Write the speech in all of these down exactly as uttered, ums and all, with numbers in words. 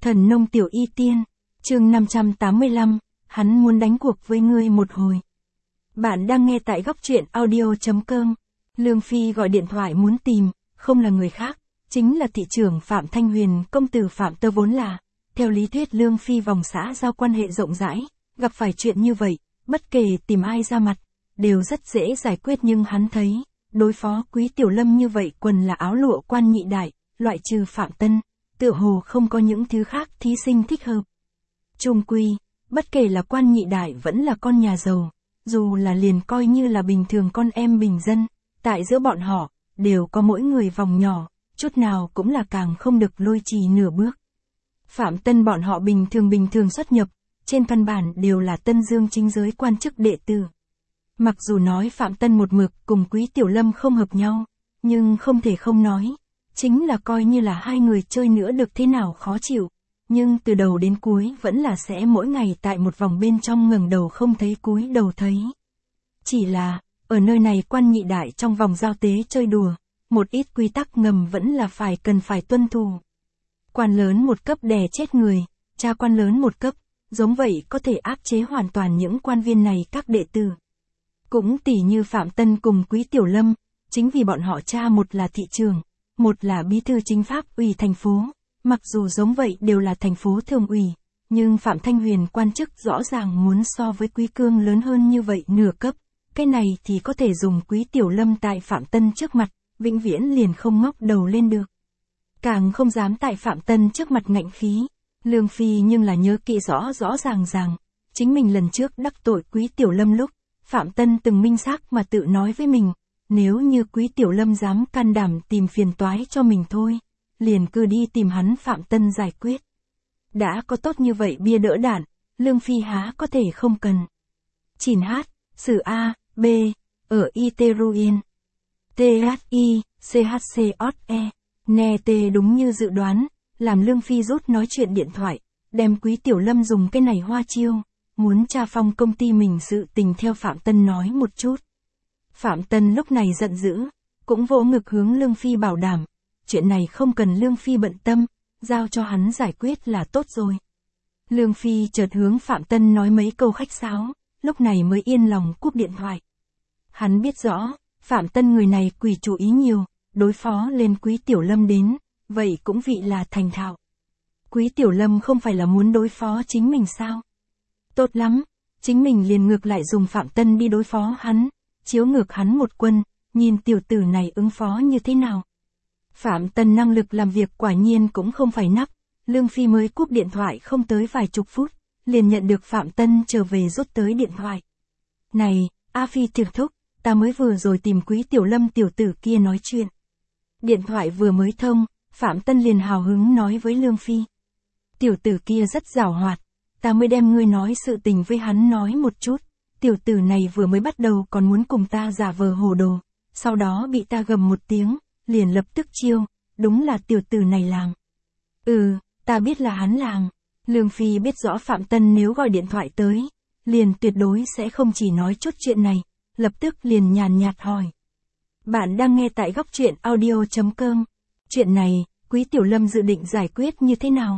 Thần nông tiểu y tiên, chương năm trăm tám mươi lăm, hắn muốn đánh cuộc với ngươi một hồi. Bạn đang nghe tại góc truyện audio chấm com. Lương Phi gọi điện thoại muốn tìm, không là người khác, chính là thị trưởng Phạm Thanh Huyền, công tử Phạm Tơ vốn là. Theo lý thuyết Lương Phi vòng xã giao quan hệ rộng rãi, gặp phải chuyện như vậy, bất kể tìm ai ra mặt, đều rất dễ giải quyết, nhưng hắn thấy, đối phó Quý Tiểu Lâm như vậy quần là áo lụa quan nhị đại, loại trừ Phạm Tân, tựa hồ không có những thứ khác thí sinh thích hợp. Chung quy, bất kể là quan nhị đại vẫn là con nhà giàu, dù là liền coi như là bình thường con em bình dân, tại giữa bọn họ, đều có mỗi người vòng nhỏ, chút nào cũng là càng không được lôi trì nửa bước. Phạm Tân bọn họ bình thường bình thường xuất nhập, trên căn bản đều là Tân Dương chính giới quan chức đệ tử. Mặc dù nói Phạm Tân một mực cùng Quý Tiểu Lâm không hợp nhau, nhưng không thể không nói, chính là coi như là hai người chơi nữa được thế nào khó chịu, nhưng từ đầu đến cuối vẫn là sẽ mỗi ngày tại một vòng bên trong ngẩng đầu không thấy cúi đầu thấy. Chỉ là, ở nơi này quan nhị đại trong vòng giao tế chơi đùa, một ít quy tắc ngầm vẫn là phải cần phải tuân thủ. Quan lớn một cấp đè chết người, cha quan lớn một cấp, giống vậy có thể áp chế hoàn toàn những quan viên này các đệ tử. Cũng tỉ như Phạm Tân cùng Quý Tiểu Lâm, chính vì bọn họ cha một là thị trường, một là bí thư chính pháp ủy thành phố, mặc dù giống vậy đều là thành phố thường ủy, nhưng Phạm Thanh Huyền quan chức rõ ràng muốn so với Quý Cương lớn hơn như vậy nửa cấp, cái này thì có thể dùng Quý Tiểu Lâm tại Phạm Tân trước mặt, vĩnh viễn liền không ngóc đầu lên được. Càng không dám tại Phạm Tân trước mặt ngạnh khí, Lương Phi nhưng là nhớ kỹ rõ rõ ràng ràng, chính mình lần trước đắc tội Quý Tiểu Lâm lúc, Phạm Tân từng minh xác mà tự nói với mình, nếu như Quý Tiểu Lâm dám can đảm tìm phiền toái cho mình thôi, liền cứ đi tìm hắn Phạm Tân giải quyết. Đã có tốt như vậy bia đỡ đạn, Lương Phi há có thể không cần. Chìn hát, sử A, B, ở Iteruin, T H I, C H C O E, nè T đúng như dự đoán, làm Lương Phi rút nói chuyện điện thoại, đem Quý Tiểu Lâm dùng cái này hoa chiêu, muốn tra phong công ty mình sự tình theo Phạm Tân nói một chút. Phạm Tân lúc này giận dữ, cũng vỗ ngực hướng Lương Phi bảo đảm, chuyện này không cần Lương Phi bận tâm, giao cho hắn giải quyết là tốt rồi. Lương Phi chợt hướng Phạm Tân nói mấy câu khách sáo, lúc này mới yên lòng cúp điện thoại. Hắn biết rõ, Phạm Tân người này quỷ chủ ý nhiều, đối phó lên Quý Tiểu Lâm đến, vậy cũng vị là thành thạo. Quý Tiểu Lâm không phải là muốn đối phó chính mình sao? Tốt lắm, chính mình liền ngược lại dùng Phạm Tân đi đối phó hắn, chiếu ngược hắn một quân, nhìn tiểu tử này ứng phó như thế nào. Phạm Tân năng lực làm việc quả nhiên cũng không phải nắp, Lương Phi mới cúp điện thoại không tới vài chục phút, liền nhận được Phạm Tân trở về rút tới điện thoại. Này, A Phi tiểu thúc, ta mới vừa rồi tìm Quý Tiểu Lâm tiểu tử kia nói chuyện. Điện thoại vừa mới thông, Phạm Tân liền hào hứng nói với Lương Phi. Tiểu tử kia rất giàu hoạt, ta mới đem ngươi nói sự tình với hắn nói một chút, tiểu tử này vừa mới bắt đầu còn muốn cùng ta giả vờ hồ đồ, sau đó bị ta gầm một tiếng, liền lập tức chiêu, đúng là tiểu tử này làm. Ừ, ta biết là hắn làm. Lương Phi biết rõ Phạm Tân nếu gọi điện thoại tới, liền tuyệt đối sẽ không chỉ nói chút chuyện này, lập tức liền nhàn nhạt hỏi. Bạn đang nghe tại góc truyện audio chấm com. Chuyện này, Quý Tiểu Lâm dự định giải quyết như thế nào?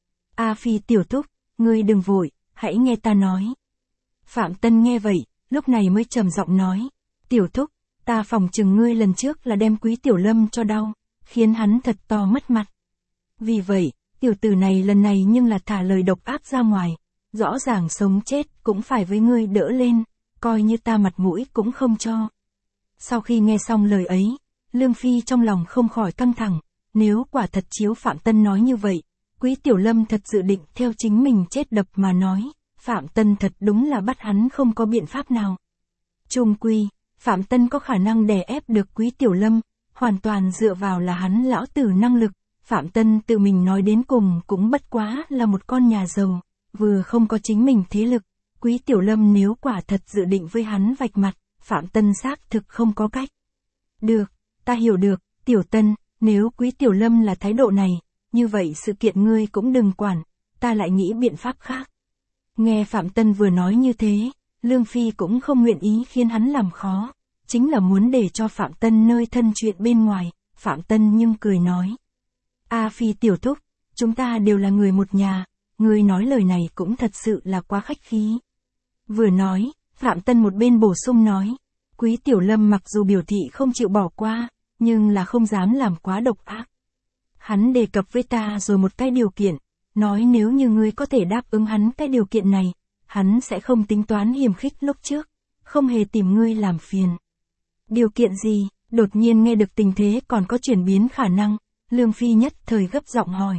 A Phi tiểu thúc, ngươi đừng vội, hãy nghe ta nói. Phạm Tân nghe vậy, lúc này mới trầm giọng nói. Tiểu thúc, ta phòng chừng ngươi lần trước là đem Quý Tiểu Lâm cho đau, khiến hắn thật to mất mặt. Vì vậy, tiểu tử này lần này nhưng là thả lời độc ác ra ngoài, rõ ràng sống chết cũng phải với ngươi đỡ lên, coi như ta mặt mũi cũng không cho. Sau khi nghe xong lời ấy, Lương Phi trong lòng không khỏi căng thẳng, nếu quả thật chiếu Phạm Tân nói như vậy, Quý Tiểu Lâm thật dự định theo chính mình chết đập mà nói, Phạm Tân thật đúng là bắt hắn không có biện pháp nào. Chung quy, Phạm Tân có khả năng đè ép được Quý Tiểu Lâm, hoàn toàn dựa vào là hắn lão tử năng lực, Phạm Tân tự mình nói đến cùng cũng bất quá là một con nhà giàu, vừa không có chính mình thế lực, Quý Tiểu Lâm nếu quả thật dự định với hắn vạch mặt, Phạm Tân xác thực không có cách. Được, ta hiểu được, Tiểu Tân, nếu Quý Tiểu Lâm là thái độ này, như vậy sự kiện ngươi cũng đừng quản, ta lại nghĩ biện pháp khác. Nghe Phạm Tân vừa nói như thế, Lương Phi cũng không nguyện ý khiến hắn làm khó, chính là muốn để cho Phạm Tân nơi thân chuyện bên ngoài, Phạm Tân nhưng cười nói. A Phi tiểu thúc, chúng ta đều là người một nhà, ngươi nói lời này cũng thật sự là quá khách khí. Vừa nói, Phạm Tân một bên bổ sung nói, Quý Tiểu Lâm mặc dù biểu thị không chịu bỏ qua, nhưng là không dám làm quá độc ác. Hắn đề cập với ta rồi một cái điều kiện, nói nếu như ngươi có thể đáp ứng hắn cái điều kiện này, hắn sẽ không tính toán hiềm khích lúc trước, không hề tìm ngươi làm phiền. Điều kiện gì? Đột nhiên nghe được tình thế còn có chuyển biến khả năng, Lương Phi nhất thời gấp giọng hỏi.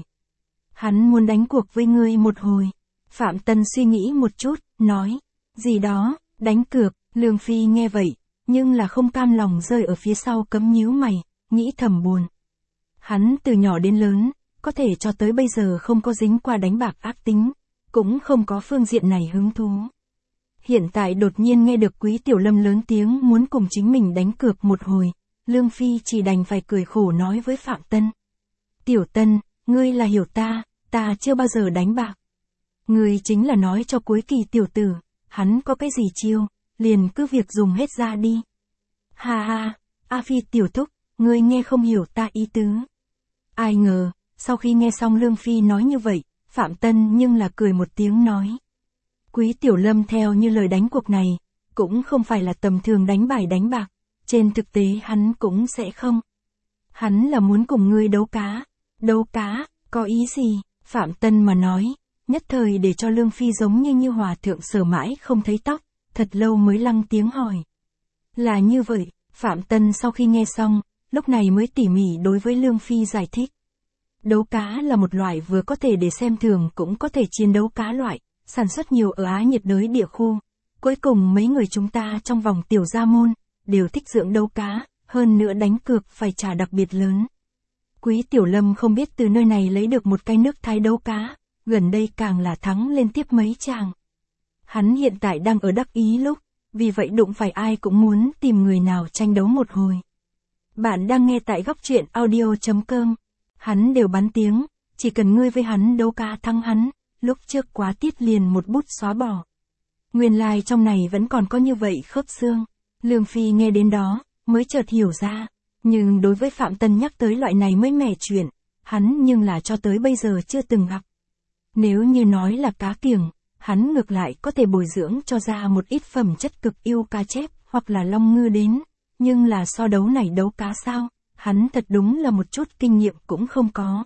Hắn muốn đánh cuộc với ngươi một hồi. Phạm Tân suy nghĩ một chút, nói, gì đó, đánh cược. Lương Phi nghe vậy, nhưng là không cam lòng rơi ở phía sau cấm nhíu mày, nghĩ thầm buồn. Hắn từ nhỏ đến lớn, có thể cho tới bây giờ không có dính qua đánh bạc ác tính, cũng không có phương diện này hứng thú. Hiện tại đột nhiên nghe được Quý Tiểu Lâm lớn tiếng muốn cùng chính mình đánh cược một hồi, Lương Phi chỉ đành phải cười khổ nói với Phạm Tân. Tiểu Tân, ngươi là hiểu ta, ta chưa bao giờ đánh bạc. Ngươi chính là nói cho Cuối Kỳ tiểu tử, hắn có cái gì chiêu, liền cứ việc dùng hết ra đi. Ha ha, A Phi tiểu thúc, ngươi nghe không hiểu ta ý tứ. Ai ngờ, sau khi nghe xong Lương Phi nói như vậy, Phạm Tân nhưng là cười một tiếng nói. Quý Tiểu Lâm theo như lời đánh cuộc này, cũng không phải là tầm thường đánh bài đánh bạc, trên thực tế hắn cũng sẽ không. Hắn là muốn cùng ngươi đấu cá. Đấu cá, có ý gì? Phạm Tân mà nói, nhất thời để cho Lương Phi giống như như hòa thượng sờ mãi không thấy tóc, thật lâu mới lăng tiếng hỏi. Là như vậy, Phạm Tân sau khi nghe xong, lúc này mới tỉ mỉ đối với Lương Phi giải thích. Đấu cá là một loại vừa có thể để xem thường cũng có thể chiến đấu cá loại, sản xuất nhiều ở Á nhiệt đới địa khu. Cuối cùng mấy người chúng ta trong vòng tiểu gia môn, đều thích dưỡng đấu cá, hơn nữa đánh cược phải trả đặc biệt lớn. Quý Tiểu Lâm không biết từ nơi này lấy được một cái nước Thái đấu cá, gần đây càng là thắng liên tiếp mấy chàng. Hắn hiện tại đang ở đắc ý lúc, vì vậy đụng phải ai cũng muốn tìm người nào tranh đấu một hồi. Bạn đang nghe tại góc truyện audio chấm com. Hắn đều bắn tiếng, chỉ cần ngươi với hắn đấu cá thắng hắn, lúc trước quá tiết liền một bút xóa bỏ. Nguyên lai like trong này vẫn còn có như vậy khớp xương. Lương Phi nghe đến đó, mới chợt hiểu ra. Nhưng đối với Phạm Tân nhắc tới loại này mới mẻ chuyện, hắn nhưng là cho tới bây giờ chưa từng gặp. Nếu như nói là cá kiểng, hắn ngược lại có thể bồi dưỡng cho ra một ít phẩm chất cực yêu cá chép hoặc là long ngư đến. Nhưng là so đấu này đấu cá sao, hắn thật đúng là một chút kinh nghiệm cũng không có.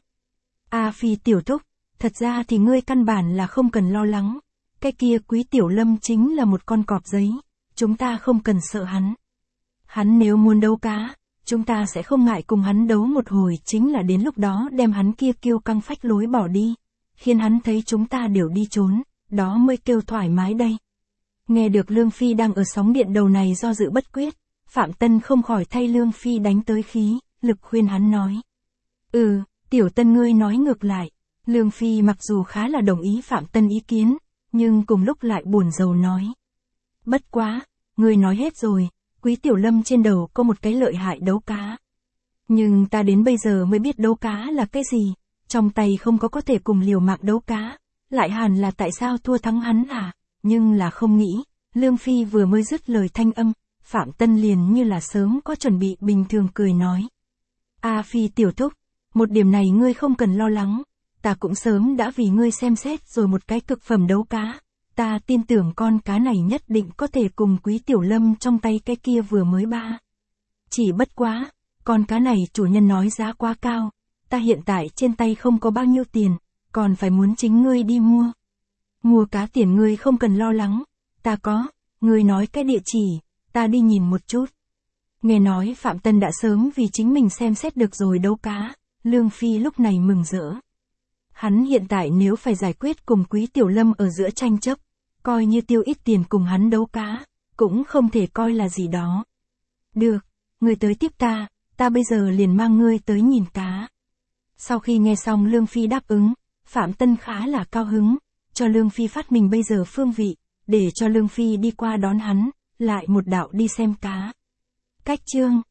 A Phi tiểu thúc, thật ra thì ngươi căn bản là không cần lo lắng. Cái kia Quý Tiểu Lâm chính là một con cọp giấy, chúng ta không cần sợ hắn. Hắn nếu muốn đấu cá, chúng ta sẽ không ngại cùng hắn đấu một hồi, chính là đến lúc đó đem hắn kia kiêu căng phách lối bỏ đi, khiến hắn thấy chúng ta đều đi trốn, đó mới kêu thoải mái đây. Nghe được Lương Phi đang ở sóng điện đầu này do dự bất quyết, Phạm Tân không khỏi thay Lương Phi đánh tới khí, lực khuyên hắn nói. Ừ, Tiểu Tân ngươi nói ngược lại. Lương Phi mặc dù khá là đồng ý Phạm Tân ý kiến, nhưng cùng lúc lại buồn rầu nói. Bất quá, ngươi nói hết rồi, Quý Tiểu Lâm trên đầu có một cái lợi hại đấu cá. Nhưng ta đến bây giờ mới biết đấu cá là cái gì, trong tay không có có thể cùng liều mạng đấu cá, lại hẳn là tại sao thua thắng hắn à, nhưng là không nghĩ, Lương Phi vừa mới dứt lời thanh âm, Phạm Tân liền như là sớm có chuẩn bị bình thường cười nói. A Phi tiểu thúc, một điểm này ngươi không cần lo lắng, ta cũng sớm đã vì ngươi xem xét rồi một cái cực phẩm đấu cá. Ta tin tưởng con cá này nhất định có thể cùng Quý Tiểu Lâm trong tay cái kia vừa mới ba. Chỉ bất quá, con cá này chủ nhân nói giá quá cao, ta hiện tại trên tay không có bao nhiêu tiền, còn phải muốn chính ngươi đi mua. Mua cá tiền ngươi không cần lo lắng, ta có, ngươi nói cái địa chỉ, ta đi nhìn một chút. Nghe nói Phạm Tân đã sớm vì chính mình xem xét được rồi đấu cá, Lương Phi lúc này mừng rỡ. Hắn hiện tại nếu phải giải quyết cùng Quý Tiểu Lâm ở giữa tranh chấp, coi như tiêu ít tiền cùng hắn đấu cá, cũng không thể coi là gì đó. Được, ngươi tới tiếp ta, ta bây giờ liền mang ngươi tới nhìn cá. Sau khi nghe xong Lương Phi đáp ứng, Phạm Tân khá là cao hứng, cho Lương Phi phát mình bây giờ phương vị, để cho Lương Phi đi qua đón hắn, lại một đạo đi xem cá. Cách chương